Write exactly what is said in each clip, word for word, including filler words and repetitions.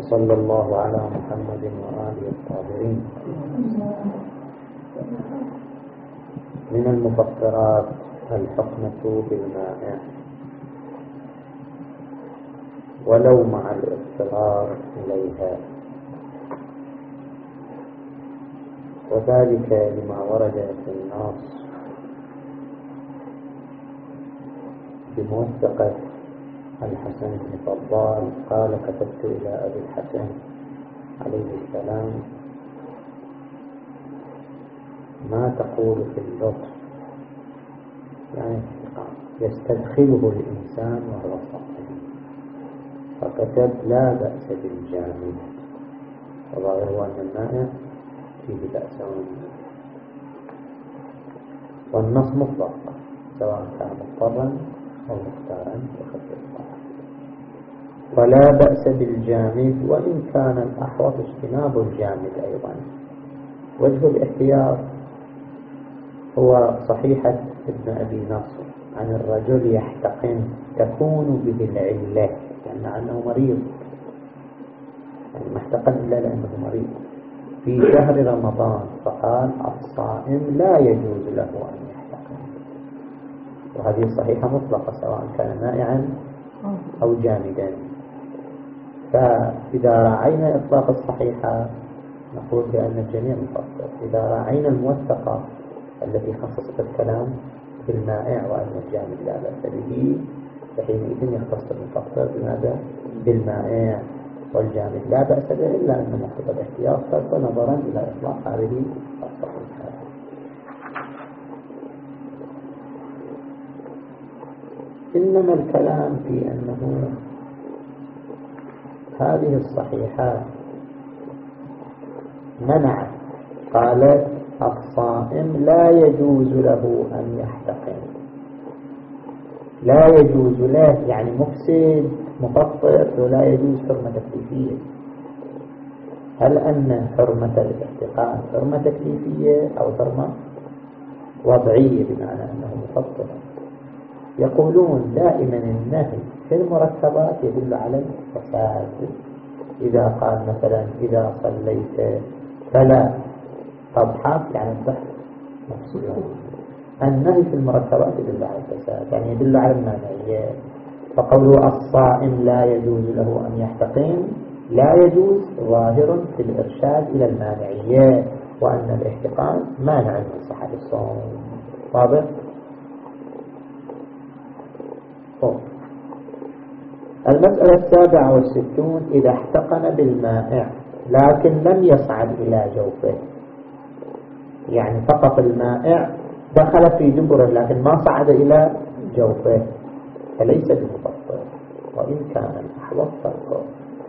وصلى الله على محمد وآله الطاهرين. من المفطرات الحقنة بالمائع ولو مع الاضطرار إليها، وذلك لما ورد في النص بموثقة الحسن بن فضال قال: كتبت إلى أبي الحسن عليه السلام: ما تقول في اللطف؟ يعني يستدخله الإنسان وهو صائم. فكتب: لا بأس بالجامد، وظاهره أن المائع فيه بأس، والنص مطلق سواء كان مضطرا أو مختارا بخط الطاعة. ولا بأس بالجامد، وإن كان الأحوط اجتناب الجامد أيضا. وجه الاحتياط هو صحيحة ابن أبي نصر عن الرجل يحتقن تكون به العلة، يعني أنه مريض، يعني ما احتقن إلا لأنه مريض في شهر رمضان، فقال: الصائم لا يجوز له أن يحتقن. وهذه صحيحة مطلقة سواء كان مائعا أو جامدا. فإذا راعينا إطلاق الصحيحة نقول بأن الجميع مفطر. إذا راعينا الموثقة التي خصصت الكلام بالمائع وأن الجامد لا بأس به، فحينئذ يختص المفطر بماذا؟ بالمائع، والجامد لا بأس به، إلا أن محتوى الاحتياط صرف نظرا إلى إطلاق هذه الصحيحة. إنما الكلام في أنه هذه الصحيحة منعت، قالت: الصائم لا يجوز له أن يحتقن. لا يجوز له يعني مفسد مفطر، ولا يجوز حرمة تكليفية. هل أن حرمة الاحتقان حرمة تكليفية أو حرمة وضعية بمعنى أنه مفطر؟ يقولون دائما النهي في المركبات يدل على الفساد. إذا قال مثلا: إذا صليت فلا تضحك، يعني الضحك مفسود. النهي في المركبات يدل على الفساد، يعني يدل على المانعية. فقوله الصائم لا يجوز له أن يحتقن لا يجوز ظاهر في الإرشاد إلى المانعية، وأن الاحتقان مانع من صحة الصوم. واضح؟ المسألة السابعة والستون: إذا احتقن بالمائع لكن لم يصعد إلى جوفه، يعني فقط المائع دخل في دبره لكن ما صعد إلى جوفه، فليس بمفطر، وإن كان الأحوط فرقه.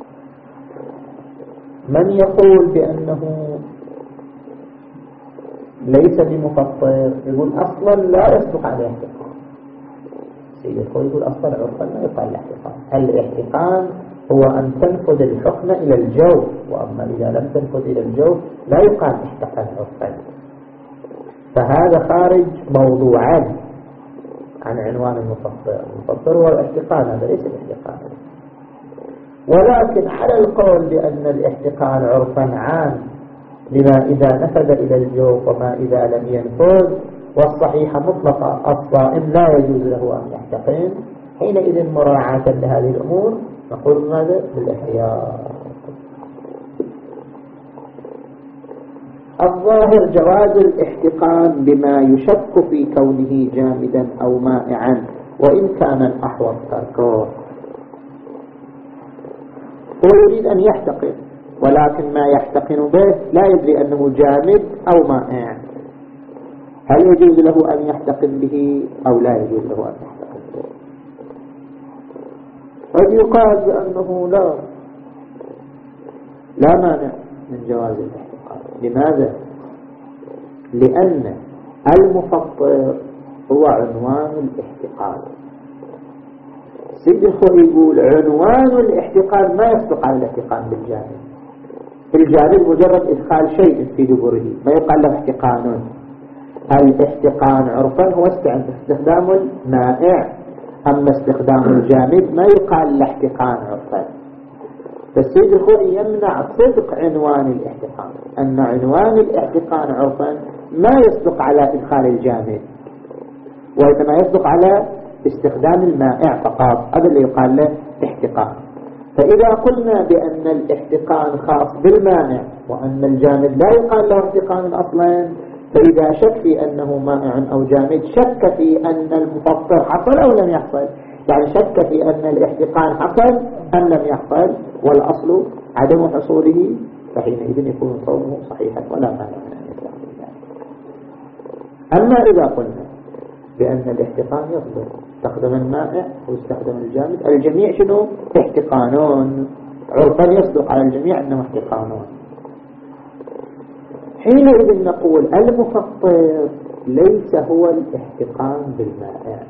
من يقول بأنه ليس بمفطر يقول أصلا لا يصدق عليه احتقان. سيد الخوي يقول أصلا عرفا ما يقال الاحتقان. الاحتقان هو أن تنفذ الحكم إلى الجوف، وأما إذا لم تنفذ إلى الجوف لا يقال احتقان عرفا. فهذا خارج موضوعا عن عنوان المفطر. المفطر هو الاحتقان، هذا ليس الاحتقان. ولكن على القول بأن الاحتقان عرفا عام لما إذا نفذ إلى الجوف وما إذا لم ينفذ، والصحيحة مطلقة: الصائم لا يجوز له أن يحتقن، حينئذ مراعاة لهذه الأمور نقول ماذا؟ بالاحتياط. الظاهر جواز الاحتقان بما يشك في كونه جامدا أو مائعا، وإن كان الأحوط تركه. هو يريد أن يحتقن، ولكن ما يحتقن به لا يدري أنه جامد أو مائع. هل يجوز له أن يحتقن به أو لا يجوز له أن يحتقن به؟ قد يقال بأنه لا لا مانع من جواز الاحتقان. لماذا؟ لأن المفطر هو عنوان الاحتقان. سيد الخوي يقول عنوان الاحتقان ما يصدق على الاحتقان بالجانب. الجانب مجرد إدخال شيء في دبره، ما يقال له احتقان. الاحتقان عرفا هو استخدام المائع، أما استخدام الجامد ما يقال له احتقان عرفا. فالسيد الخوئي يمنع صدق عنوان الاحتقان، أن عنوان الاحتقان عرفا ما يصدق على إدخال الجامد، وإنما يصدق على استخدام المائع فقط، هذا اللي يقال له احتقان. فإذا قلنا بأن الاحتقان خاص بالمانع وأن الجامد لا يقال له احتقان أصلا، فإذا شك في أنه مانع أو جامد شك في أن المفطر حصل أو لم يحصل، يعني شك في أن الاحتقان حصل أم لم يحصل، والأصل عدم حصوله، فحينئذ يكون صومه صحيحا ولا مانع من أن يكون ذلك. أما إذا قلنا بأن الاحتقان يصدر استخدم المائع واستخدم الجامد، الجميع شنو؟ احتقانون، عرفا يصدق على الجميع أنه احتقانون، حينئذ نقول المفطر ليس هو الاحتقان بالمائع.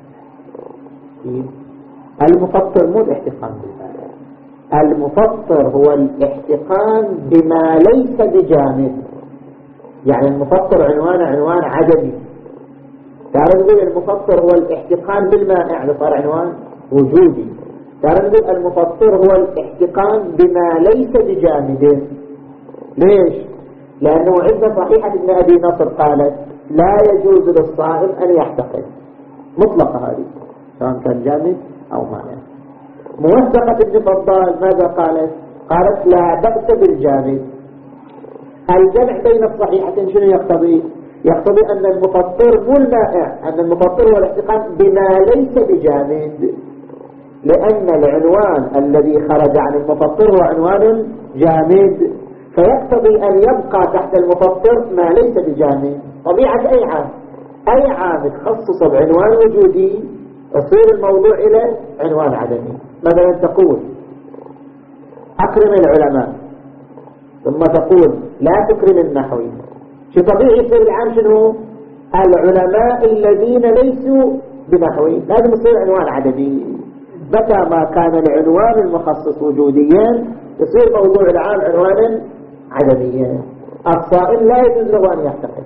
المفطر مو الاحتقان بالمائع، المفطر هو الاحتقان بما ليس بجامد. يعني المفطر عنوان عنوان عدمي، تعرف نقول المفطر هو الاحتقان بالمائع، هذا صار عنوان وجودي. تعرف نقول المفطر هو الاحتقان بما ليس بجامد. ليش؟ لأنه عند صحيحة ابن أبي نصر قالت لا يجوز للصائم أن يحتقن، مطلقة هذه سواء كان جامد أو مائع. موثقة ابن فضال ماذا قالت؟ قالت لا بأس بالجامد. الجمع بين الصحيحتين شنو يقتضي؟ يقتضي أن المفطر مو المائع، أن المفطر هو الاحتقان بما ليس بجامد، لأن العنوان الذي خرج عن المفطر هو عنوان جامد، فيقتضي أن يبقى تحت المفطر ما ليس بجامد. طبيعة أي عام أي عام تخصص بعنوان وجودي يصير الموضوع إلى عنوان عدمي. مثلا تقول أكرم العلماء ثم تقول لا تكرم النحوي، شو طبيعي يصير العام شنو؟ العلماء الذين ليسوا بنحوي، لازم يصير عنوان عدمي. متى ما كان العنوان المخصص وجوديا يصير موضوع العام عنوانا عدميا. الصائم لا يجوز له أن يحتقن،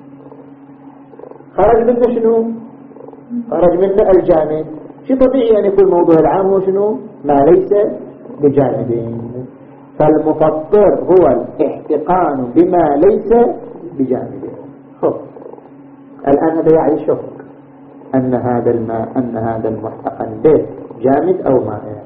خرج منه شنو؟ خرج منه الجامد، شو طبيعي أن يكون موضوع العام هو شنو؟ ما ليس بجانب. فالمفطر هو الاحتقان بما ليس بجانبه. خب الآن هذا يعني شك أن هذا الماء أن هذا المحتقن به جامد أو مائع.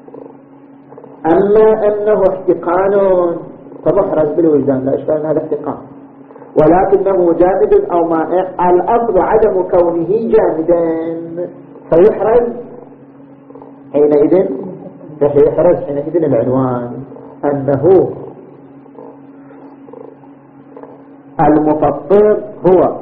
أما أنه احتقان فمحرز بالوجدان لا إشكال، هذا احتقان، ولكنه جامد أو مائع الأصل عدم كونه جامدا، فيحرز حينئذ فيحرز حينئذ العنوان أنه المفطر هو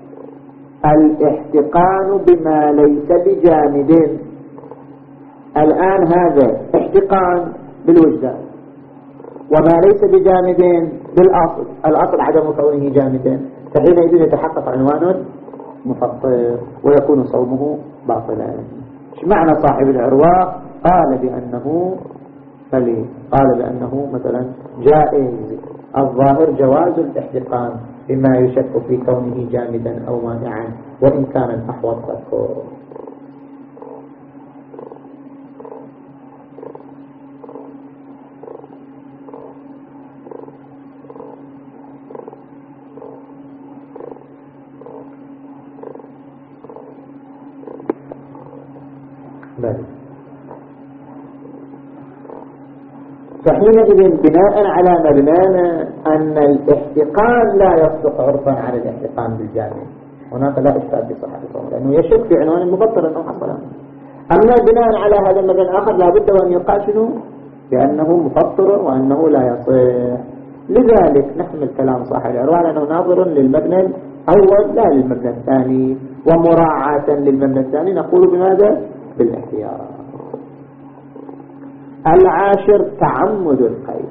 الاحتقان بما ليس بجامد. الآن هذا احتقان بالوجدان وما ليس بجامد بالأصل، الأصل عدم كونه جامدا، فحينئذ يتحقق عنوان مفطر ويكون صومه باطلا. ايش معنى صاحب العرواق؟ قال بأنه فلي قال بأنه مثلا جائز الظاهر جواز الاحتقان بما يشك في كونه جامدا أو مانعا وإن كان الأحوط تذكر. فحينئذ بناء على مبنانا أن الاحتقان لا يصدق عرفا على الاحتقان بالجامد، هناك لا إشكال في صحة الصوم لأنه يشك في عنوان المفطر أنه حصل. أما بناء على هذا المبنى الآخر لا بد وأن يقال شنو؟ بأنه مفطر وأنه لا يصح. لذلك نحمل كلام صاحب العروة لأنه ناظر للمبنى الأول لا للمبنى الثاني، ومراعاة للمبنى الثاني نقول بماذا؟ بالاحتياط. العاشر تعمد القيد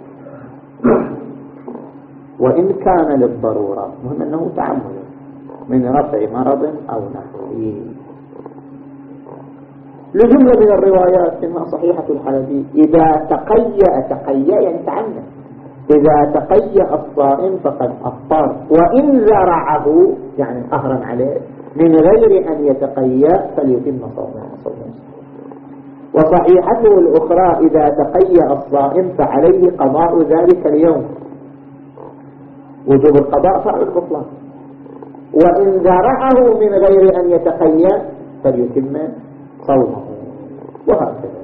وإن كان للضرورة، مهم أنه تعمد من رفع مرض أو نحوه. لجملة من الروايات منها صحيحة الحلبي إذا تقيأ تقيأ يعني تعمد، إذا تقيأ الصائم فقد أفطر وإن زرعه يعني أهرم عليه من غير أن يتقيأ فليتم صومه. وصحيحته الأخرى إذا تقيأ الصائم فعليه قضاء ذلك اليوم، وجوب القضاء فعل البطلان، وإن ذرعه من غير أن يتقيأ فليتم صومه، وهكذا.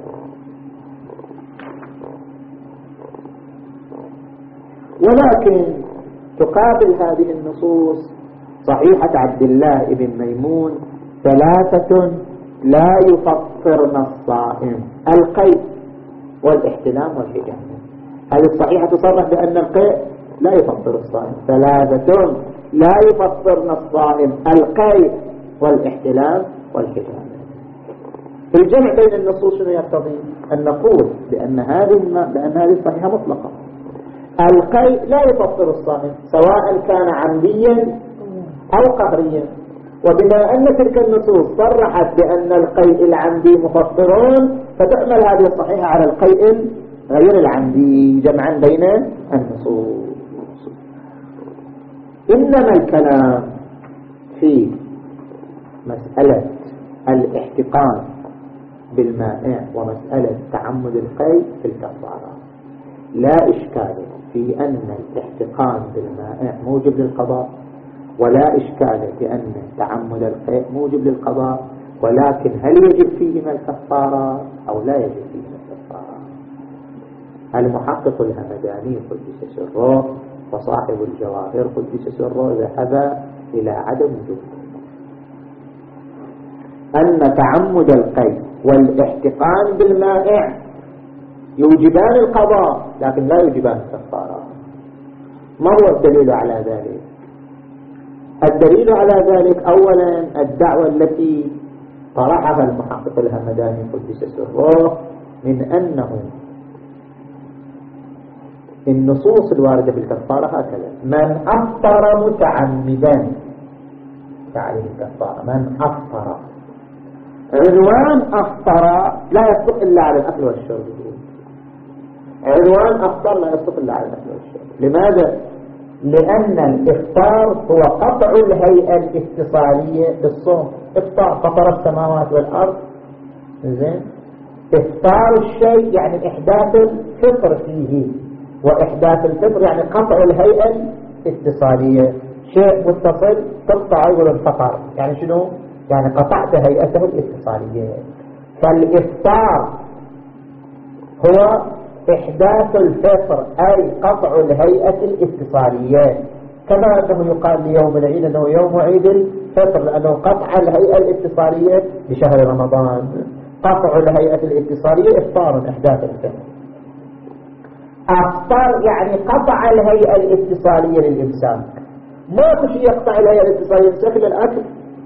ولكن تقابل هذه النصوص صحيحة عبد الله بن ميمون: ثلاثة لا يفطرن الصائم: القيء والاحتلام والحجامة. هذه الصحيحة تصرح بأن القيء لا يفطر الصائم. ثلاثة لا يفطرن الصائم: القيء والاحتلام والحجامة. الجمع بين النصوص شنو يقتضي؟ أن نقول بأن هذه بأن هذه الصحيحة مطلقة. القيء لا يفطر الصائم سواء كان عمديا أو قهريا، وبما أن تلك النصوص صرحت بأن القيء العمدي مفطرون فتحمل هذه الصحيحة على القيء غير العمدي جمعا بين النصوص. إنما الكلام في مسألة الاحتقان بالمائع ومسألة تعمد القيء في الكفارة. لا إشكال في أن الاحتقان بالمائع موجب للقضاء، ولا إشكال في أن تعمد القيء موجب للقضاء، ولكن هل يجب فيهما الكفارة أو لا يجب فيهما الكفارة؟ المحقق الهمداني قدس سره وصاحب الجواهر قدس سره ذهب إلى عدم وجوب، أن تعمد القيء والاحتقان بالمائع يوجبان القضاء لكن لا يوجبان الكفارة. ما هو الدليل على ذلك؟ الدليل على ذلك أولا الدعوة التي طرحها المحقق الهمداني قدس سره من أنه النصوص الواردة في الكفارة هكذا: من أفطر متعمدا فعليه الكفارة. من أفطر، عنوان أفطر لا يصدق إلا على الأكل والشرب. عنوان أفطر لا يصدق إلا على الأكل والشرب. لماذا؟ لأن الإفطار هو قطع الهيئة الاتصالية بالصوم. إفطار فطر السماوات والأرض، زين. إفطار الشيء يعني إحداث الفطر فيه، وإحداث الفطر يعني قطع الهيئة الاتصالية. شيء متصل تقطع يقول انفطر، يعني شنو؟ يعني قطعت هيئته الاتصالية. فالإفطار هو إحداث الفطر أي قطع الهيئة الاتصالية، كما أنه يقال ليوم العيد أنه يوم عيد الفطر لأنه قطع الهيئة الاتصالية بشهر رمضان. قطع الهيئة الاتصالية إفطار إحداث الفطر. أفطر يعني قطع الهيئة الاتصالية للإنسان. ما في شيء يقطع الهيئة الاتصالية بشكل الأكل.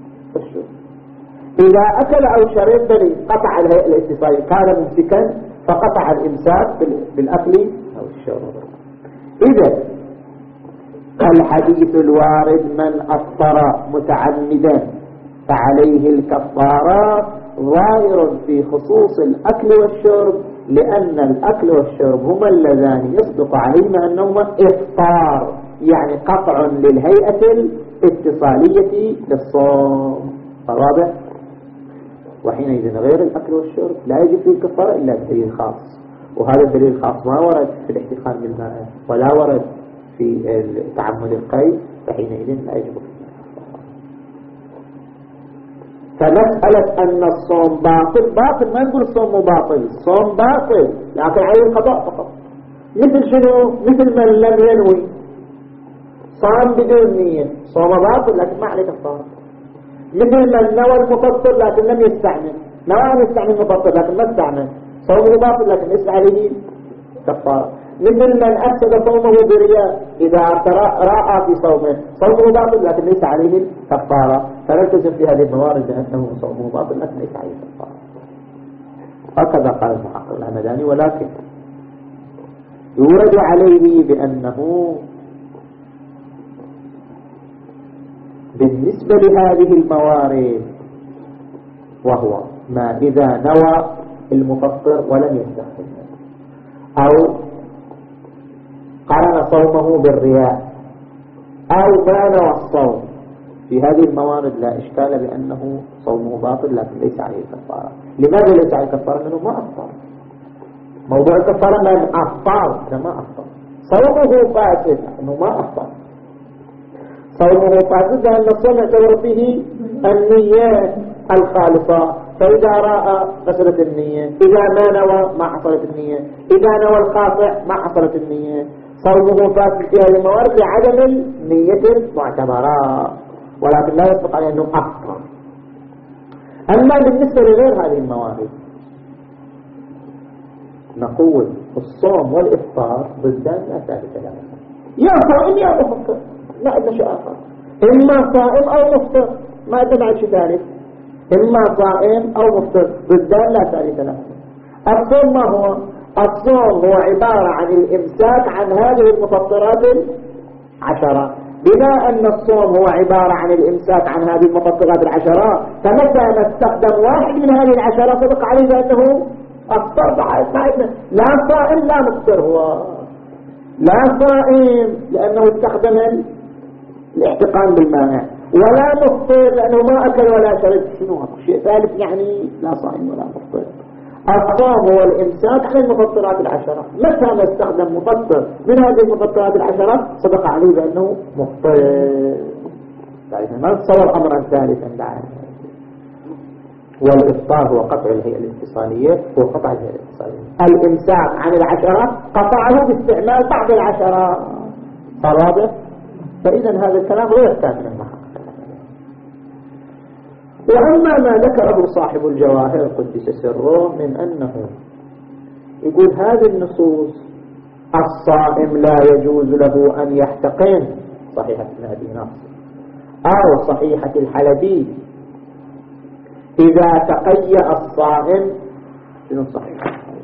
إذا أكل أو شرب بل قطع الهيئة الاتصالية، كان ممسكا فقطع الإمساك بالأكل أو الشرب. إذا الحديث الوارد من أفطر متعمدا فعليه الكفارة ظاهر في خصوص الأكل والشرب، لأن الأكل والشرب هما اللذان يصدق عليهما أنهما إفطار، يعني قطع للهيئة الاتصالية للصوم. واضح؟ وحينئذ غير الأكل والشرب لا يجب فيه الكفارة إلا بدليل خاص، وهذا الدليل الخاص ما ورد في الاحتقان بالماء ولا ورد في تعمد القيء، فحينئذ لا يجب فيه. فمسألة أن الصوم باطل، باطل ما نقول الصوم باطل، الصوم باطل لكن عليه القضاء فقط. مثل شنو؟ مثل من لم ينوي، صام بدون نية، صوم باطل لكن ما عليه كفارة. مثل من نوى المفطر لكن لم يستعمل، نوى أن يستعمل المفطر لكن ما استعمل، صومه باطل لكن ليس عليه كفارة. مثل من أفسد صومه برياء، إذا راى في صومه صومه باطل لكن ليس عليه كفارة. فنلتزم في هذه الموارد بأنه صومه باطل لكن ليس عليه كفارة. هكذا قال المحقق الهمداني. ولكن يورد عليه بأنه بالنسبة لهذه الموارد، وهو ما إذا نوى المفطر ولم يستخدمه، أو قرن صومه بالرياء، أو ما نوى الصوم في هذه الموارد لا إشكال بأنه صومه باطل، لكن ليس عليه كفارة. لماذا ليس عليه كفارة؟ لأنه ما أفطر. موضوع الكفارة ما أفطر، أنا ما أفطر. صومه فاسد لأنه ما أفطر. صومه فاسد لأن الصوم يعتبر فيه النية الخالصة، فإذا رأى مسألة النية، إذا ما نوى ما حصلت النية، إذا نوى القاطع ما حصلت النية. صومه فاسد في هذه الموارد لعدم النية المعتبرة، ولكن لا يطلق عليه أنه أفطر. أما بالنسبة لغير هذه الموارد نقول الصوم والإفطار ضدان لا ثالث لهما، يا صائم يا مفطر، ما عندنا شيء آخر، إما صائم أو مفطر، ما عندنا شيء ثالث، إما صائم أو مفطر، ضدان لا ثالث لهما. الصوم ما هو؟ الصوم هو عبارة عن الإمساك عن هذه المفطرات العشرة. بما أن الصوم هو عبارة عن الإمساك عن هذه المفطرات العشرة، فمتى ما استخدم واحد من هذه العشرة صدق عليه بأنه أفطر. لا صائم لا مفطر، هو لا صائم لأنه استخدم الاحتقان بالماء، ولا مفطر لأنه ما أكل ولا شرب. شنو هذا؟ شيء ثالث يعني لا صائم ولا مفطر. الصوم هو الإمساك عن المفطرات العشرة، متى ما استخدم مفطر من هذه المفطرات العشرة صدق عليه بأنه مفطر. ما نتصور أمرا ثالثا بعد. والإفطار هو قطع الهيئة الاتصالية، هو قطع الهيئة الاتصالية. الإمساك عن العشرة قطعه باستعمال بعض العشرة. صار واضح؟ فإذا هذا الكلام غير كامل المحقق. وأما ما ذكره صاحب الجواهر قدس سره من أنه يقول هذه النصوص الصائم لا يجوز له أن يحتقن، صحيحة ابن أبي ناصر أو صحيحة الحلبي، إذا تقيأ الصائم، شنو صحيح؟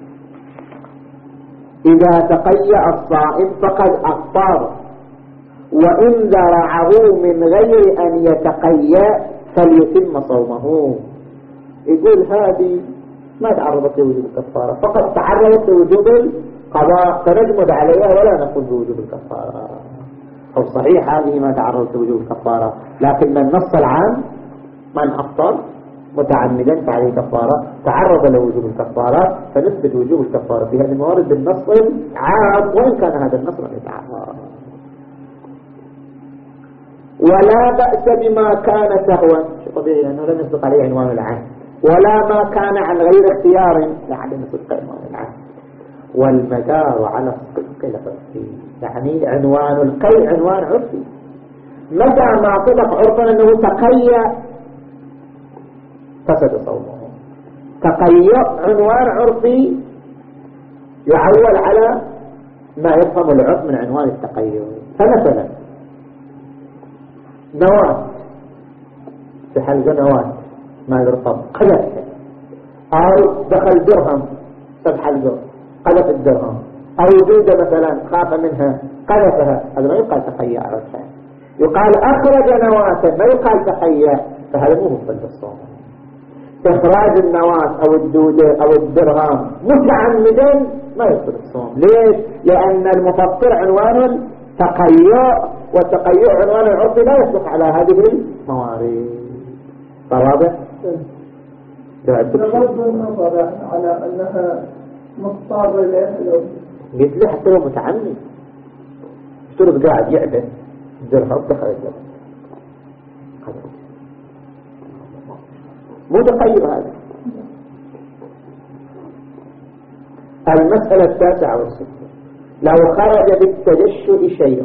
إذا تقيأ الصائم فقد أفطر، وإن ذرعه من غير أن يتقيأ فليتم صومه. يقول هذه ما تعرضت لوجوب الكفارة، فقد تعرضت لوجوب القضاء فنجمد عليها ولا نقول بوجوب الكفارة. أو صحيح هذه ما تعرضت لوجوب الكفارة، لكن من نص العام من أفطر متعمدا فعليه كفارة، تعرض لوجوب الكفارة، فنثبت وجوب الكفارة في هذه الموارد بالنص العام وإن كان هذا النص لم يتعرض. ولا بأس بما كان سهوا، طبيعي لأنه لم يصدق عليه عنوان العام، ولا ما كان عن غير اختيار لعدم صدق عنوان العام. والمدار على الصدق العرفي، يعني عنوان القي عنوان عرفي. متى ما صدق عرفا أنه تقيأ فسد صومه. تقيأ عنوان عرفي يعول على ما يفهم العرف من عنوان التقيؤ. فمثلا نواة في حلقة نواة ما يرقب قذف، أو دخل درهم سب حلقه قذف الدرهم، أو جودة مثلا خاف منها قذفها، هذا ما يقال تقيأ عرفا، يقال أخرج نواة، ما يقال تقيأ، فهذا مو مفضل الصوم. إخراج النواة أو الدودة أو الدرهم متعمدا ما يفضل الصوم. ليش؟ لأن المفطر عنوان تقيؤ، والتقيؤ عنوان العرف لا يصدق على هذه الموارد. واضح؟ بغض النظر على أنها مضطر له، قلت له حتى لو متعمد اشترط قاعد يعبد الدرهم دخل الدرهم مو تقيؤ. هذا المسألة التاسعة والستة، لو خرج بالتجشؤ شيء،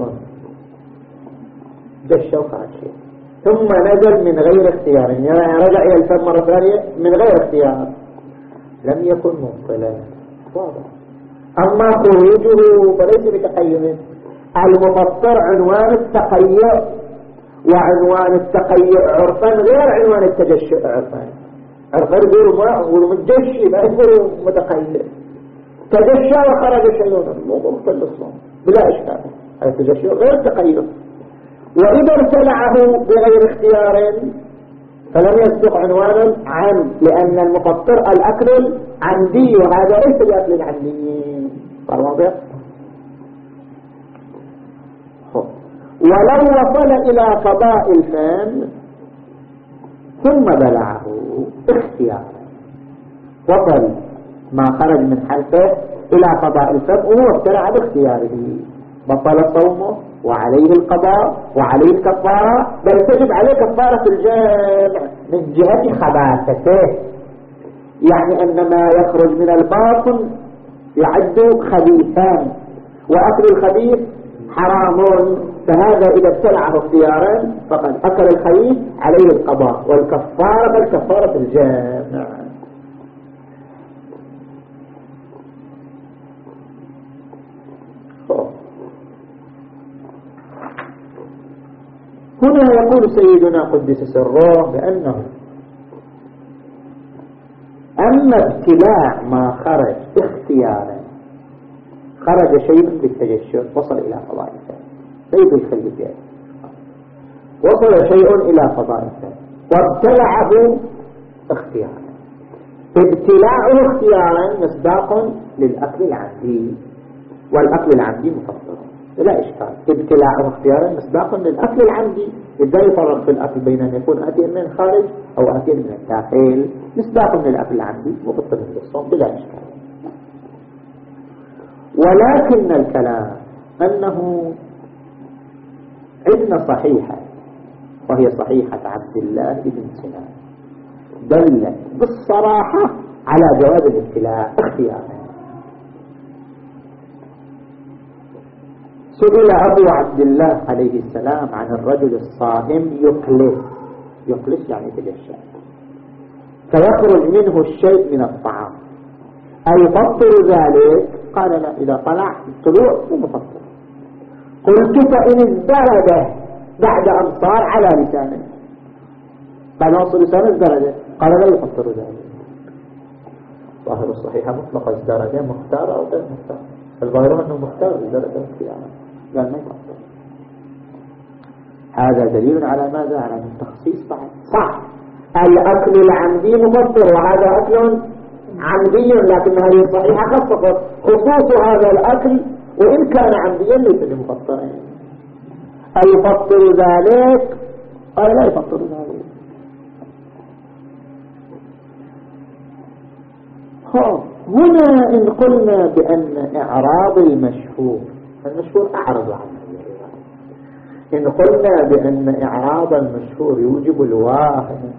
جشوا خرج شيء ثم نزل من غير اختيار، يعني رجع إلى الفم مرة ثانية من غير اختيار، لم يكن مبطلا. واضح. أما خروجه فليس بتقيؤ. المفطر عنوان التقيؤ، وعنوان التقيؤ عرفا غير عنوان التجشؤ عرفا. عرفا يقولوا ما يقولوا متجشي، ما يقولوا متقيؤ. تجشى وخرج شيء مو مبطل الصوم بلا إشكال، هذا التجشؤ غير التقيؤ. وإذا ارتلعه بغير اختيار فلم يصدق عنوانا عن، لأن المفطر الأكل عندي وهذا ليس بأكل عندي. واضح؟ ولو وصل إلى فضاء الفم ثم بلعه اختيارا، وصل ما خرج من حلقه إلى فضاء الفم وهو ابتلع باختياره، بطل صومه وعليه القضاء وعليه الكفارة، بل تجب عليه كفارة الجامع من جهة خباثته، يعني أن ما يخرج من الباطن يعد خبيثان، وأكل الخبيث حرام، فهذا إذا ابتلعه اختيارا فقد أكل الخبيث عليه القضاء والكفارة بل كفارة الجامع. هنا يقول سيدنا قدس سره بأنه أما ابتلاع ما خرج اختيارا، خرج شيء بالتجشر وصل إلى فضاء الفم، سيد الخليجات وصل شيء إلى فضاء الفم وابتلعه اختيارا، ابتلاعه اختيارا مصداق للأكل العمدي، والأكل العمدي مفطر لا إشكال، ابتلاعه اختيارا مصداق للأكل العمدي، إذا يفرق في الأكل بين أن يكون آتيا من الخارج أو آتيا من الداخل، مصداق للأكل العمدي مفطر للصوم بلا إشكال. ولكن الكلام أنه عندنا صحيحة وهي صحيحة عبد الله بن سنان دلت بالصراحة على جواز الابتلاع اختيارا. سئل أبو عبد الله عليه السلام عن الرجل الصائم يقلس، يقلس يعني يتجشع، فيخرج منه الشيء من الطعام، أيفطر ذلك؟ قال لا، إذا طلع الطلوع ومفطر. قلت فإن ازدرد بعد أن صار على لسانه، بعد أن وصل لسانه ازدرد، قال لا يفطر ذلك. ظاهر الصحيحة مطلقة ازدرد مختار أو غير مختار، الظاهر أنه مختار ازدرد اختيارا، قال ما يفطر. هذا دليل على ماذا؟ على التخصيص بعد صح، الأكل العمدي مفطر وهذا أكل عمدي، لكن هذه الصحيحة خصصت خصوص هذا الأكل وإن كان عمديا ليس بمفطر. أيفطر ذلك؟ قال لا يفطر ذلك. هنا إن قلنا بأن إعراض المشهور، المشهور أعرض عنه، إن قلنا بأن إعراض المشهور يوجب الواهن،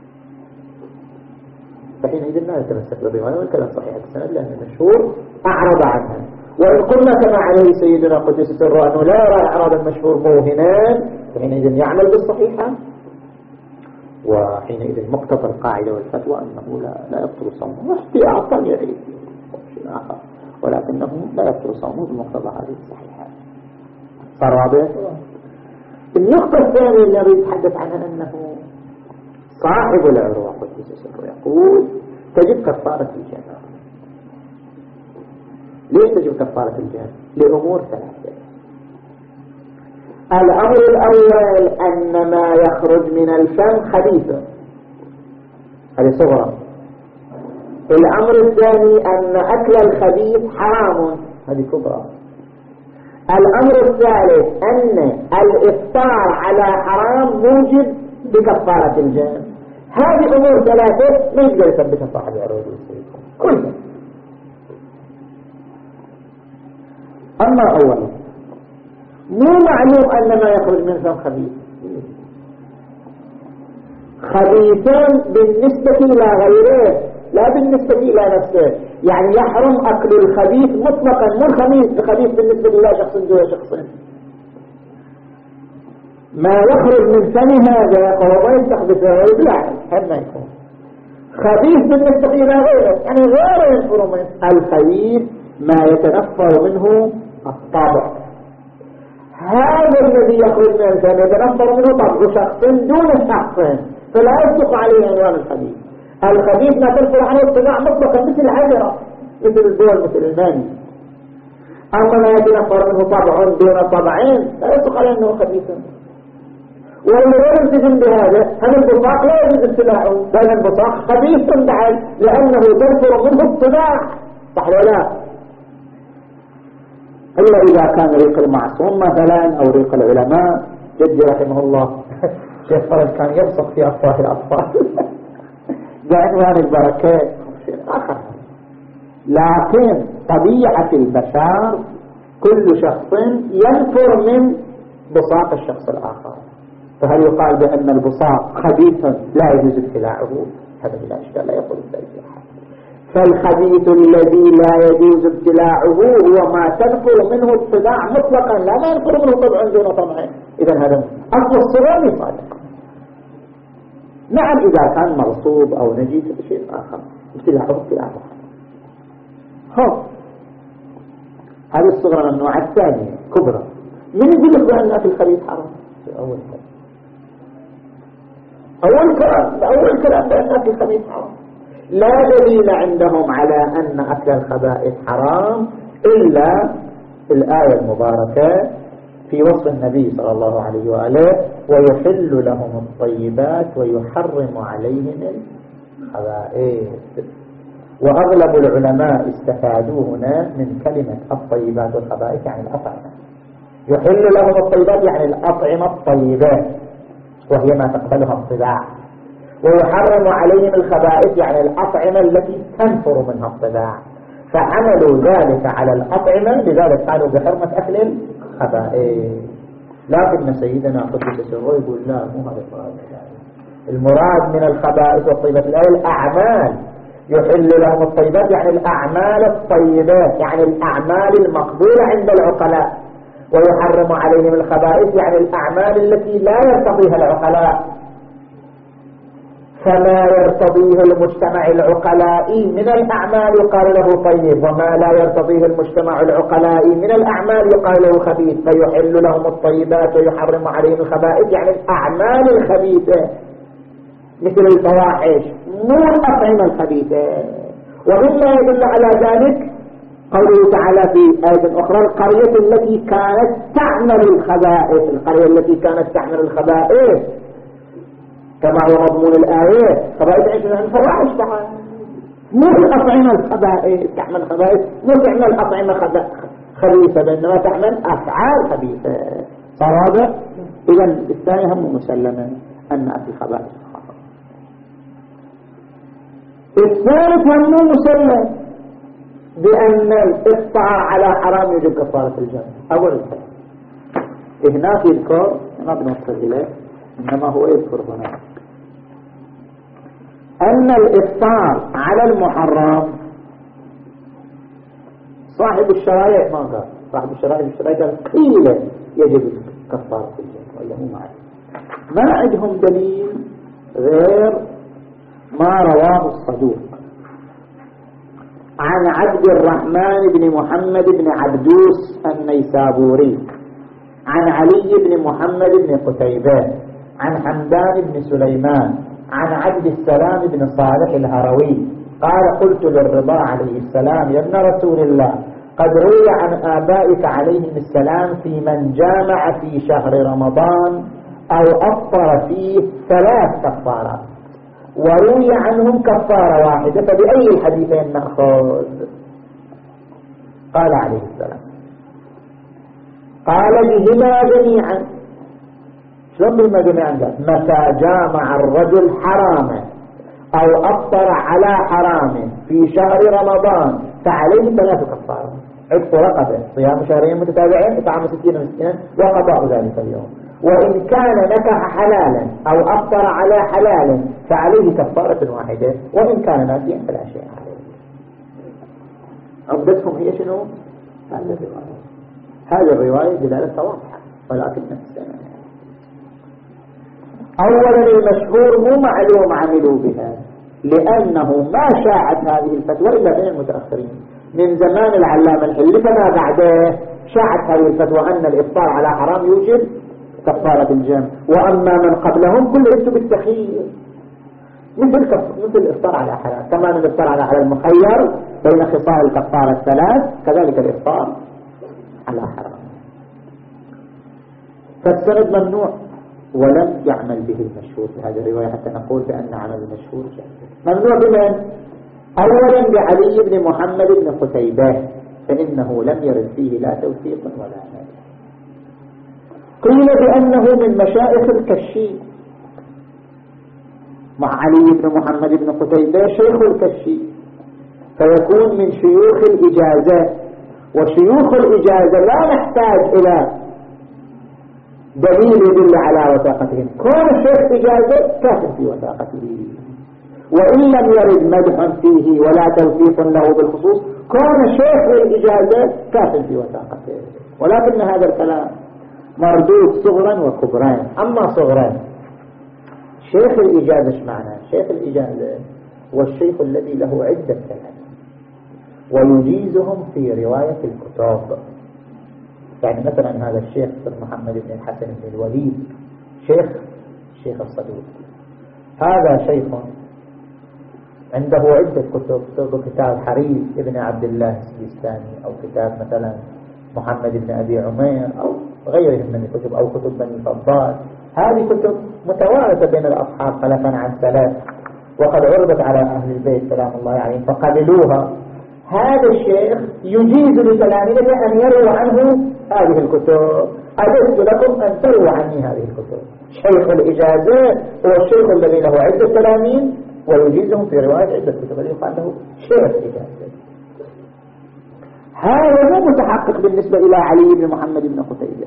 فحينئذ لا يتمسك بالرواية والكلام صحيح السند لأن المشهور أعرض عنها. وإن قلنا كما عليه سيدنا قدس سره أنه لا يرى إعراض المشهور موهنا، فحينئذ يعمل بالصحيحة، وحينئذ مقتضى القاعدة والفتوى أنه لا, لا يبطل صومه احتياطا يعيد شيء آخر، ولكنه لا يبطل صومه بمقتضى هذه الصحيحة. صار واضح؟ النقطة الثانية اللي أريد أتحدث عنها أنه صاحب العروة قدس سره يقول تجب كفارة الجنة. ليش تجب كفارة الجنة؟ لأمور ثلاثة. الأمر الأول أن ما يخرج من الفم خبيث، هذه صغرى. الأمر الثاني أن أكل الخبيث حرام، هذه كبرى. الأمر الثالث أن الإفطار على حرام موجب بكفارة الجنة. هذه أمور ثلاثة ما يقدر يثبتها صاحب العروة كلها. أما أولا مو معلوم أن ما يخرج من فم خبيث، خبيثان بالنسبة إلى غيره لا بالنسبة إلى نفسه، يعني يحرم أكل الخبيث مطلقا، مو الخبيث الخبيث بالنسبة إلى شخص دون شخص. ما يخرج من فم هذا فهو ما يستخبثه ويبلع، هذا ما يكون خبيث بالنسبة إلى غيره، يعني غيره ينفر منه. الخبيث ما يتنفر منه الطابع، هذا الذي يخرج من الفم يتنفر منه طبع شخص دون شخص، فلا يصدق عليه عنوان الخبيث. الخبيث ما تنفر عنه الطباع مطلقا مثل الحجرة، مثل الدول، مثل الماني. أما ما يتنفر منه طبع دون طبعين لا يصدق عليه أنه خبيث. واللي غير التزم بهذا هذا البصاق لا يجوز اتباعه، بل البصاق خبيث بعد لأنه تنفر منه الطباع، صح ولا لا؟ إلا إذا كان ريق المعصوم مثلا أو ريق العلماء. جدي رحمه الله شيخ فرج كان يبصق في أفواه الأطفال بعنوان البركة شيء آخر. لكن طبيعة البشر كل شخص ينفر من بصاق الشخص الآخر، فهل يقال بأن البصاق خبيث لا يجوز ابتلاعه؟ هذا لا إشكال، لا يقول ذلك أحد. فالخبيث الذي لا يجوز ابتلاعه هو ما تنفر منه الطباع مطلقا، لا ما ينفر منه طبعا دون طبعا. إذا هذا أصل الصغر صادق. نعم إذا كان مغصوب أو نجيس بشيء آخر ابتلاعه ابتلاعه. هو هذه الصغرى من النوع الثاني كبرى. من يقول لك بأن أكل الخبيث حرام؟ أول كلام أول كلام أول كلام بأن أكل الخبيث حرام. لا دليل عندهم على أن أكل الخبائث حرام إلا الآية المباركة في وصف النبي صلى الله عليه وآله: ويحل لهم الطيبات ويحرم عليهم الخبائث. وأغلب العلماء استفادوا هنا من كلمة الطيبات والخبائث يعني الأطعمة. يحل لهم الطيبات يعني الأطعمة الطيبات وهي ما تقبلها الطباع، ويحرم عليهم الخبائث يعني الأطعمة التي تنفر منها الطباع، فعملوا ذلك على الأطعمة، لذلك قالوا بحرمة أكل الخبائث. لكن سيدنا قدس سره يقول لا، مو هذا المراد. المراد من الخبائث والطيبات الآية الأعمال. يحل لهم الطيبات يعني الأعمال الطيبات، يعني الأعمال المقبولة عند العقلاء. ويحرم عليهم الخبائث يعني الأعمال التي لا يرتضيها العقلاء. فما يرتضيه المجتمع العقلائي من الأعمال يقال له طيب، وما لا يرتضيه المجتمع العقلائي من الأعمال يقال له خبيث. فيحل لهم الطيبات ويحرم عليهم الخبائث يعني الأعمال الخبيثة مثل الفواحش، مو الأطعمة الخبيثة. ومما يدل على ذلك قوله تعالى في آية أخرى: القرية التي كانت تعمل الخبائث. القرية التي كانت تعمل الخبائث كما هو مضمون الآية، خبائث عيش عن الفواحش طبعا، مو الأطعمة الخبائث تعمل خبائث، مو تعمل أطعمة خبيثة، بينما تعمل أفعال خبيثة. صواب. إذا الثاني هم مسلمة أن أكل خبائث. الثالث هم مسلم بأن الإفطار على حرام يجب كفارة الجنة. أول الكلام هناك يذكر، ما بنوصل إليه، إنما هو يذكر هنا أن الإفطار على المحرم صاحب الشرائع ما قال، صاحب الشرائع الشرائع قال قيل يجب كفارة الجنة، ولا مو معه. ما عندهم دليل غير ما رواه الصدوق عن عبد الرحمن بن محمد بن عبدوس النيسابوري عن علي بن محمد بن قتيبة عن حمدان بن سليمان عن عبد السلام بن صالح الهروي قال: قلت للرضا عليه السلام: يا ابن رسول الله، قد روي عن آبائك عليهم السلام في من جامع في شهر رمضان أو أفطر فيه ثلاث كفارات، وروي عنهم كفارة واحدة، فبأي الحديثين نأخذ؟ قال عليه السلام: قال بهما جميعا. شلون بهما جميعا؟ متى جامع الرجل حراما أو أفطر على حرام في شهر رمضان فعليه ثلاث كفارات: عتق رقبة، صيام شهرين متتابعين، إطعام ستين مسكينا، وقضاء ذلك اليوم. وإن كان نكح حلالا أو أفطر على حلال فعليه كفارة واحدة، وإن كان ناسيا فلا شيء عليه. عقدتهم هي شنو؟ هذه الرواية. هذه الرواية دلالتها واضحة، ولكن نفسنا أولا المشهور مو معلوم عملوا بها، لأنه ما شاعت هذه الفتوى إلا بين المتأخرين. من زمان العلامة الحلي فما بعده شاعت هذه الفتوى أن الإفطار على حرام يوجب كفارة الجنة، وأما من قبلهم كل يكتب بالتخيير، مثل مثل الإفطار على حلال. كما أن الإفطار على حلال المخير بين خصال الكفارة الثلاث، كذلك الإفطار على حرام. فالسند ممنوع ولم يعمل به المشهور في هذه الرواية، حتى نقول بأن عمل المشهور جائز. ممنوع بمن؟ أولا بعلي بن محمد بن قتيبة فإنه لم يرد فيه لا توثيق ولا نادر. قيل بأنه من مشايخ الكشي مع علي بن محمد بن قتيبة شيخ الكشي، فيكون من شيوخ الإجازة، وشيوخ الإجازة لا نحتاج إلى دليل يدل على وثاقتهم. كون شيخ إجازة كافٍ في وثاقته، وإن لم يرد مدح فيه ولا توثيق له بالخصوص كون شيخ الإجازة كافٍ في وثاقته. ولكن هذا الكلام مردود صغرا وكبرا. أما صغرا شيخ الإجازة ايش معنى؟ شيخ الإجازة هو الشيخ الذي له عدة كلام ويجيزهم في رواية الكتاب. يعني مثلا هذا الشيخ محمد بن الحسن بن الوليد شيخ الشيخ الصدوق، هذا شيخ عنده عدة كتب، كتاب حريز ابن عبد الله السجستاني، أو كتاب مثلا محمد بن أبي عمير، أو غيرهم من الكتب، أو كتب بني فضال. هذه كتب متوارثة بين الأصحاب خلفا عن سلف، وقد عرضت على أهل البيت سلام الله عليهم فقبلوها. هذا الشيخ يجيز لتلاميذه أن يروى عنه هذه الكتب. أجزت لكم أن تروى عني هذه الكتب. شيخ الإجازة هو الشيخ الذي له عدة تلاميذ ويجيزهم في رواية عدة كتب، الذي يقال له شيخ إجازة. هذا مو متحقق بالنسبة إلى علي بن محمد بن قتيبة.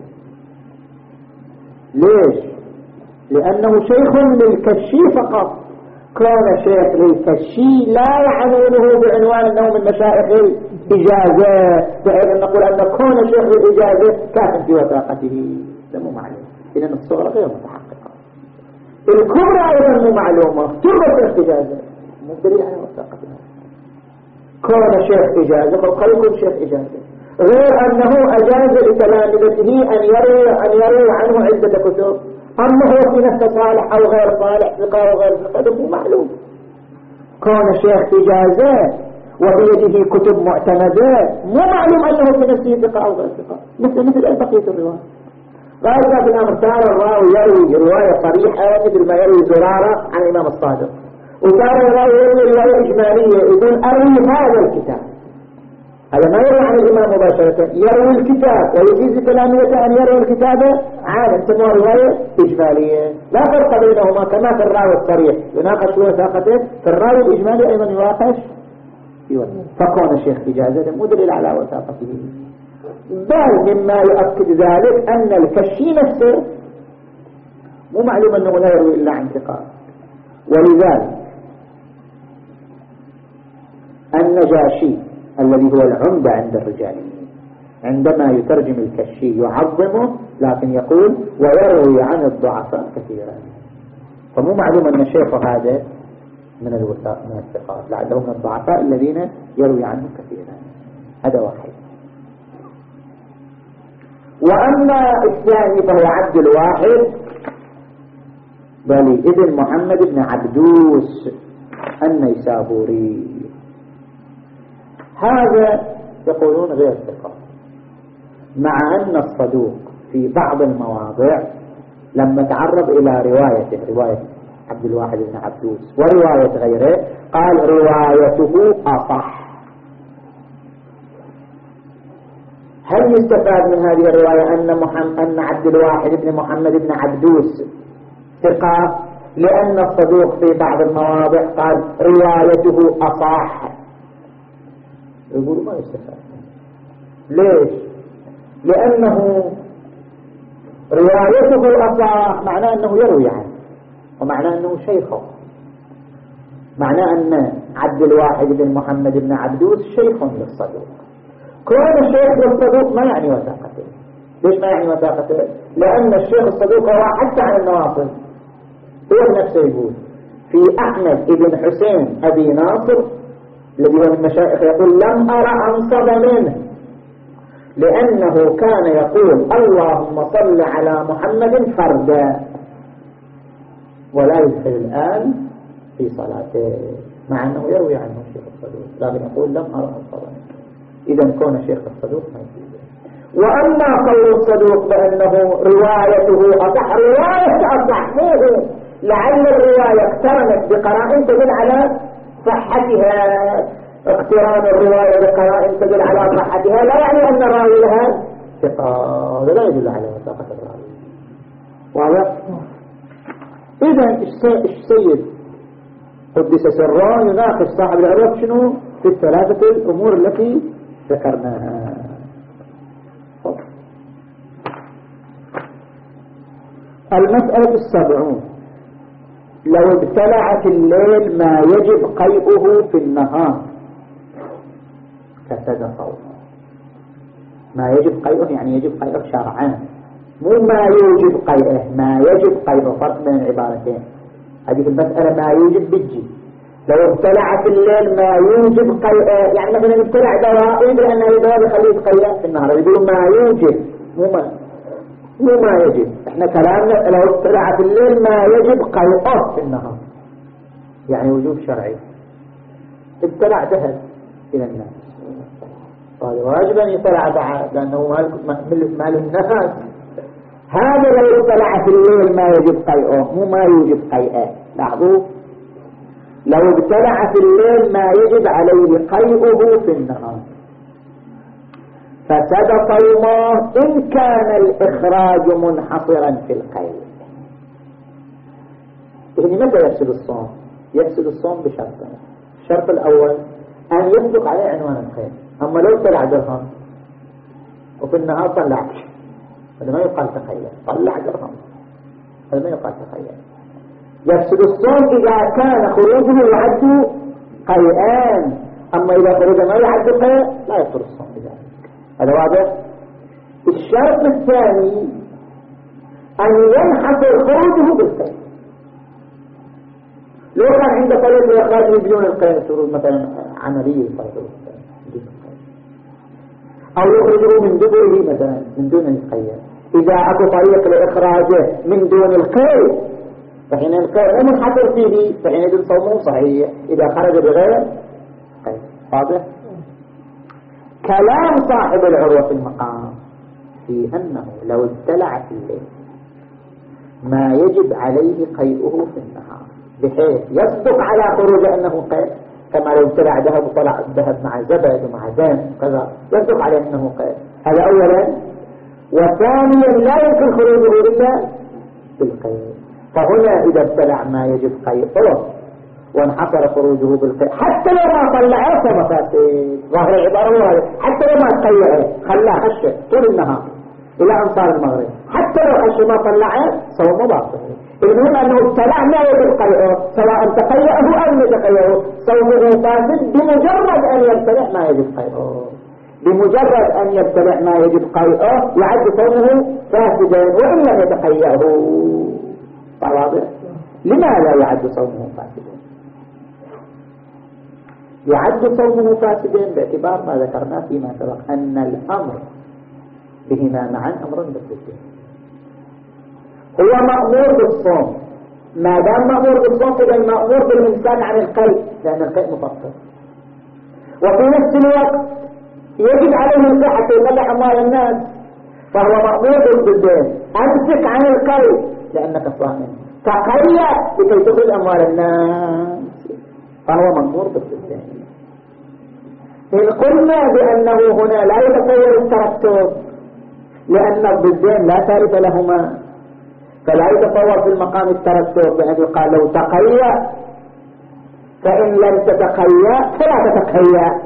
ليش؟ لأنه شيخ للكشي فقط. كان شيخ للكشي لا يعنونه بعنوان أنه من مشايخ الإجازة، بحيث أن نقول أن كون شيخ الإجازة كافٍ في وثاقته. ده مو معلوم. إذن الصغرى غير متحققة. الكبرى أيضا مو معلومة. كبرى شيخ إجازة مو دليل على وثاقتها. كون شيخ إجازة فقد يكون شيخ إجازة، غير أنه أجاز لتلامذته أن يروي أن يروي عنه عدة كتب. أما هو في نفسه صالح أو غير صالح، ثقة أو غير ثقة، مو معلوم. كون شيخ إجازة وبيده كتب معتمدة مو معلوم أنه في نفسه ثقة أو غير ثقة، مثل مثل بقية الرواية. غالبا في الأمر تارة الراوي يروي رواية صريحة مثل ما يروي زرارة عن الإمام الصادق، وتارة الراوي يروي رواية إجمالية يقول أروي هذا الكتاب. هذا ما يروي عن الإمام مباشرة، يروي الكتاب ويجيز تلاميذه أن يروي الكتاب عن تسمى رواية إجمالية. لا فرق بينهما، كما في الراوي الصريح يناقش وثاقته، في الراوي الإجمالي أيضا يناقش. فكون الشيخ إجازة مو دليل على وثاقته. بل مما يؤكد ذلك أن الكشي نفسه مو معلوم أنه لا يروي إلا عن ثقة. ولذلك النجاشي الذي هو العمدة عند الرجاليين عندما يترجم الكشي يعظمه، لكن يقول ويروي عن الضعفاء كثيرا. فمو معلوم أن الشيخ هذا من الوثاق من الثقات، لعله من الضعفاء الذين يروي عنه كثيرا. هذا واحد. وأما الثاني فهو عبد الواحد بل ابن محمد بن عبدوس النيسابوري. هذا يقولون غير ثقة، مع أن الصدوق في بعض المواضع لما تعرض إلى روايته، رواية عبد الواحد بن عبدوس ورواية غيره، قال روايته أصح. هل يستفاد من هذه الرواية أن, محمد أن عبد الواحد بن محمد بن عبدوس ثقة، لأن الصدوق في بعض المواضع قال روايته أصح؟ يقولوا ما يستفاد. ليش؟ لأنه روايته أصح معناه أنه يروي عنه، ومعناه أنه شيخه. معناه أن عبد الواحد بن محمد بن عبدوس شيخ للصدوق. كون الشيخ للصدوق ما يعني وثاقته. ليش ما يعني وثاقته؟ لأن الشيخ الصدوق هو حتى عن النواصب. هو نفسه يقول في أحمد بن حسين أبي ناصر الذي هو من مشايخ يقول لم أرى أنصب منه، لأنه كان يقول اللهم صل على محمد فردا ولا يدخل الآن في صلاته، مع أنه يروي عنه الشيخ الصدوق، لكن يقول لم أرى أنصب منه. إذا كون الشيخ الصدوق ما يجوز. وأما قول الصدوق بأنه روايته أصح، رواية أصح منه، لعل الرواية اقترنت بقرائن تدل على صحتها، اقتران الرواية بقرائن تدل على صحتها لا يعني أن الراوي لها ثقة، هذا لا يدل على وثاقة الراوي. واضح؟ إذا السيد قدس سره يناقش صاحب العروة شنو في الثلاثة الأمور التي ذكرناها. المسألة السبعون: لو ابتلع في الليل ما يجب قيئه في النهار فسد صومه. ما يجب قيئه يعني يجب قيئه شرعا، مو ما يوجب قيئه، ما يجب قيئه، فرق بين العبارتين. هذه في المسألة ما يوجب بيجي. لو ابتلع في الليل ما يوجب قيئه، يعني مثلا ابتلع دواء يدري أن الدواء يخليه يقيئ في النهار، يقولون ما يوجب مو ما مو ما يجب. احنا كلامنا لو ابتلع في الليل ما يجب قيئه في النهار، يعني وجوب شرعي. ابتلع ذهب إلى الناس، قال واجب أن يطلع بعد لأنه مال مال الناس. هذا لو ابتلع في الليل ما يجب قيئه، مو ما يوجب قيئه. لاحظوا، لو ابتلع في الليل ما يجب عليه قيئه في النهار فسد صومه إن كان الإخراج منحصرا في القيء. يعني متى يفسد الصوم؟ يفسد الصوم بشرطين. الشرط الأول أن يصدق عليه عنوان القيء. أما لو طلع درهم وفي النهار طلع، هذا ما يقال تخيل، طلع درهم، هذا ما يقال تخيل. يفسد الصوم إذا كان خروجه يعد قيئان، أما إذا خرج ما يعد قيء لا يفسد الصوم بذلك. هذا واضح. الشرط الثاني أن ينحصر خروجه بالقيء. لو كان عند طريق إخراج بدون القيء مثلا عملية أو يخرجه من دبره مثلا من دون القيء، إذا أكو طريق لإخراجه من دون القيء فحين القيء لا منحصر فيه، فحين صومه صحيح إذا خرج بغير قيء. واضح. كلام صاحب العروة في المقام في أنه لو ابتلع في الليل ما يجب عليه قيئه في النهار بحيث يصدق على خروج أنه قيء، كما لو ابتلع ذهب وطلع الذهب مع زبد ومع دم كذا يصدق عليه أنه قيء. هذا أولا. وثانيا لا يمكن خروجه إلا بالقيء. فهنا إذا ابتلع ما يجب قيئه وانحصر خروجه بالقيء حتى لو ما طلعه فمفاسد. ظاهر العبارة حتى لو ما قيئه خلاه خشه طول النهار إلى أن صار المغرب، حتى لو خشه ما طلعه صومه باطل. المهم أنه ابتلع ما يجب قيئه سواء تقيئه أو لم يتقيئه، صومه فاسد بمجرد أن يبتلع ما يجب قيئه. بمجرد أن يبتلع ما يجب قيئه يعد صومه فاسدا وإن لم يتقيئه. واضح؟ لماذا يعد صومه فاسدا؟ يعد صومه فاسدا باعتبار ما ذكرناه فيما سبق أن الأمر بهما معا أمر بالضدين. هو مأمور بالصوم، ما دام مأمور بالصوم فإذا مأمور بالإمساك عن القيء لأن القيء مفطر، وفي نفس الوقت يجب عليه القيء حتى يطلع أموال الناس، فهو مأمور بالضدين. أمسك عن القيء لأنك صائم، تقيأ لكي تخرج أموال الناس، فهو مأمور بالضدين. إن قلنا بأنه هنا لا يتصور الترتب لأن الضدين لا ثالث لهما، فلا يتصور في المقام الترتب بأن يقال لو تقيأ فإن لم تتقيأ فلا تتقيأ.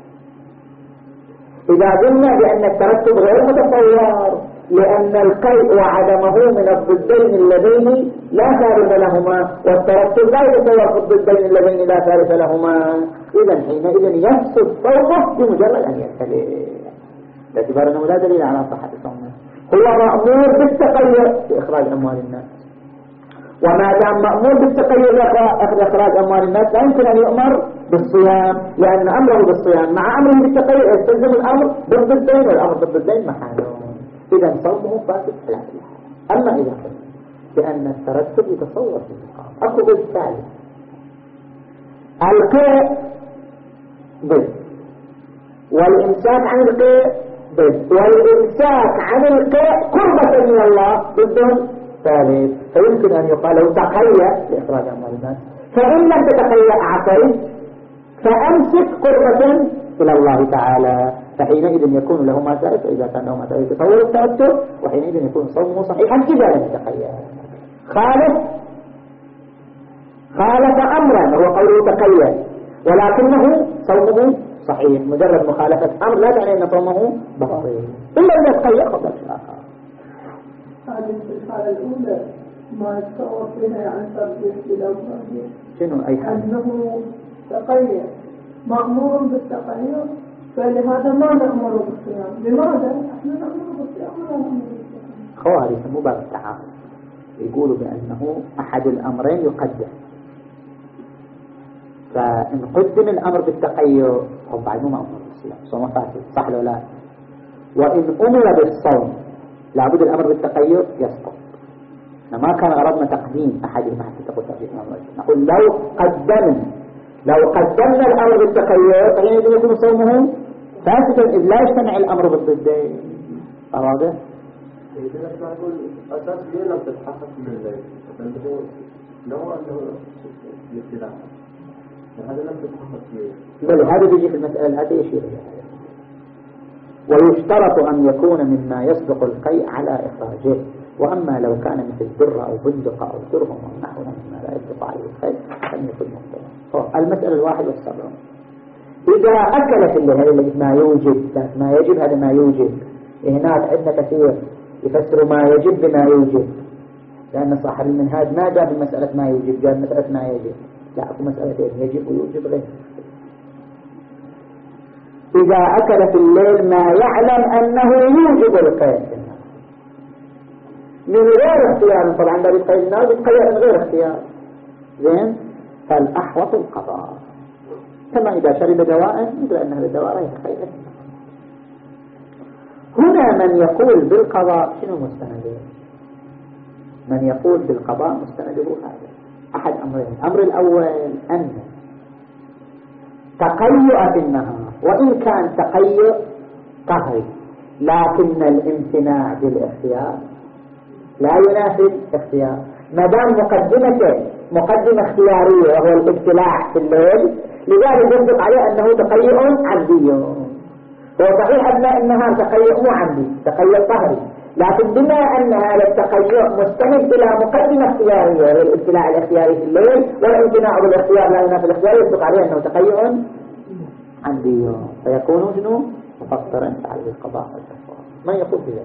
إذا قلنا بأن الترتب غير متصور لأن القيء وعدمه من الضدين اللذين لا ثالث لهما، والترتب لا يتصور في الضدين اللذين لا ثالث لهما، إذا حينئذ يفسد صومه بمجرد أن يبتلع، باعتبار أنه لا دليل على صحة صومه. هو مأمور بالتقيؤ بإخراج أموال الناس، وما دام مأمور بالتقيؤ بإخراج أموال الناس لا يمكن أن يؤمر بالصيام، لأن أمره بالصيام مع أمره بالتقيؤ يستلزم الأمر بالضدين، والأمر بالضدين محاله، إذا صومه فاسد على الحال. أما إذا قلت بأن الترتب يتصور في المقام، أكو بالثالث القيء ضد والإمساك عن القيء ضد، والإمساك عن القيء قربة من الله ضد ثالث، فيمكن أن يقال لو تقيأ لإخراج أموال الناس، فإن لم تتقيأ عصيت فأمسك قربة إلى الله تعالى، فحينئذ يكون له ما سألت، وإذا كان له ما سألت يتصور التوتر، وحينئذ يكون صومه صحيحا إذا لم يتخيل. خالف خالف أمرا وهو قوله تخيل، ولكنه صومه صحيح. مجرد مخالفة أمر لا تعني أن صومه باطل إلا إذا تخيل قبل الآخر. هذه الحالة الأولى ما يتصور فيها عن تربية بلا شنو أي حال؟ أنه تقيد مأمور بالتقيد، فلهذا ما نأمر بالصيام. لماذا؟ احنا نأمر بالصيام ولا نأمر بالصيام. خوارج مو باب التعارض، يقولوا بأنه أحد الأمرين يقدم، فإن قدم الأمر بالتقيد هو بعد مو مأمور بالصيام، صوم فاسد صح ولا لا؟ وإن أمر بالصوم لابد الأمر بالتقيد يسقط. ما كان غرضنا تقديم أحدهما حتى تقول ترجيح الأمر، نقول لو قدمنا لو قدمنا الأمر بالتقيد فحينئذ يكون صومه فاسدا، إذ لا يجتمع الأمر بالضدين. واضح؟ إذا نقول أساس ليه لم تتحقق من الليل، فإنه لو أنه الابتلاء هذا لم تتحقق فيه. بل هذا بيجي في المسألة هذه يشير إليها. ويشترط أن يكون مما يصدق القيء على إخراجه، وأما لو كان مثل درة أو بندقة أو درهم أو نحو مما لا يصدق عليه القيء فلم يكن مختلفا. المسألة الواحد والسبعون، إذا أكلت اللي هذا ما يوجب ما يجب، هذا ما يوجب. هناك عندنا كثير يفسروا ما يجب بما يوجب، لأن صاحب المنهاج ما جاء بمسألة ما يوجب، جاء بمسألة ما يجب. لا، أكو مسألتين يجب ويوجب غير. إذا أكل في الليل ما يعلم أنه يوجب القيء من غير اختيار، طبعا ده بيتقيد الناس بيتقيد من غير اختيار، زين، فالأحوط القضاء. كما إذا شرب دواء مثل أن هذا الدواء لا يتقيد. هنا من يقول بالقضاء شنو مستنده؟ من يقول بالقضاء مستنده هذا أحد أمرين. الأمر الأول أن تقيؤ في النهار، وإن كان تقيؤ قهري، لكن الامتناع بالاختيار لا ينافي الاختيار. ما دام مقدمته مقدمة اختيارية وهو الابتلاع في الليل، لذلك يصدق عليه أنه تقيؤ عمدي. هو صحيح أن النهار تقيؤ مو عمدي، تقيؤ قهري، لكن بما أن هذا التقيؤ مستند إلى مقدمة اختيارية وهي الابتلاع الاختياري في الليل، والامتناع بالاختيار لا ينافي الاختيار، يصدق عليه أنه تقيؤ عمدي، فيكون شنو؟ مفطرا على القضاء والكفارة. ما يقول بذلك.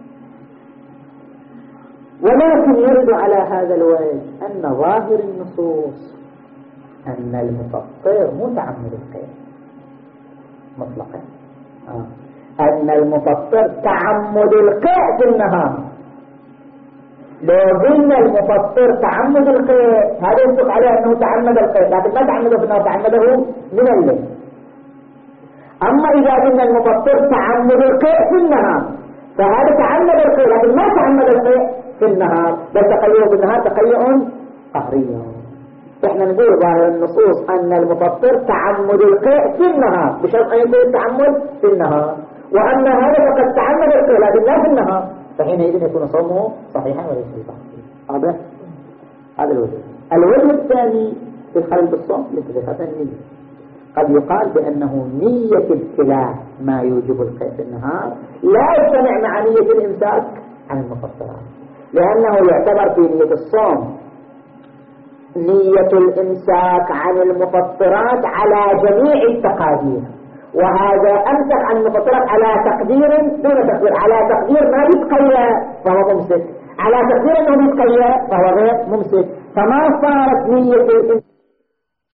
ولكن يرد على هذا الوجه أن ظاهر النصوص أن المفطر متعمد القيء مطلقا، آه. أن المفطر تعمد القيء في النهار. لو قلنا المفطر تعمد القيء هذا يصدق عليه أنه تعمد القيء، لكن ما تعمده في النهار، تعمده من الليل. أما إذا قلنا المفطر تعمد القيء في النهار فهذا تعمد القيء، لكن ما تعمد القيء في النهار، بل تقيؤ في النهار تقيؤ قهري. احنا نقول ظاهر النصوص أن المفطر تعمد القيء في النهار بشرط أن يكون التعمد في النهار، وأن هذا فقد تعمد القيء لكن لا في النهار، فحينئذ يكون صومه صحيحا وليس بطاعة. هذا هذا الوجه. الوجه الثاني في الخلل بالصوم لتذكر النية. قد يقال بأنه نية ابتلاع ما يوجب القيء في النهار لا يجتمع مع نية الإمساك عن المفطرات، لأنه يعتبر في نية الصوم نية الإمساك عن المفطرات على جميع التقادير، وهذا أمسك عن المفطرات على تقدير دون تقدير، على تقدير ما بيتقيأ فهو ممسك، على تقدير أنه بيتقيأ فهو غير ممسك، فما صارت نية الإمساك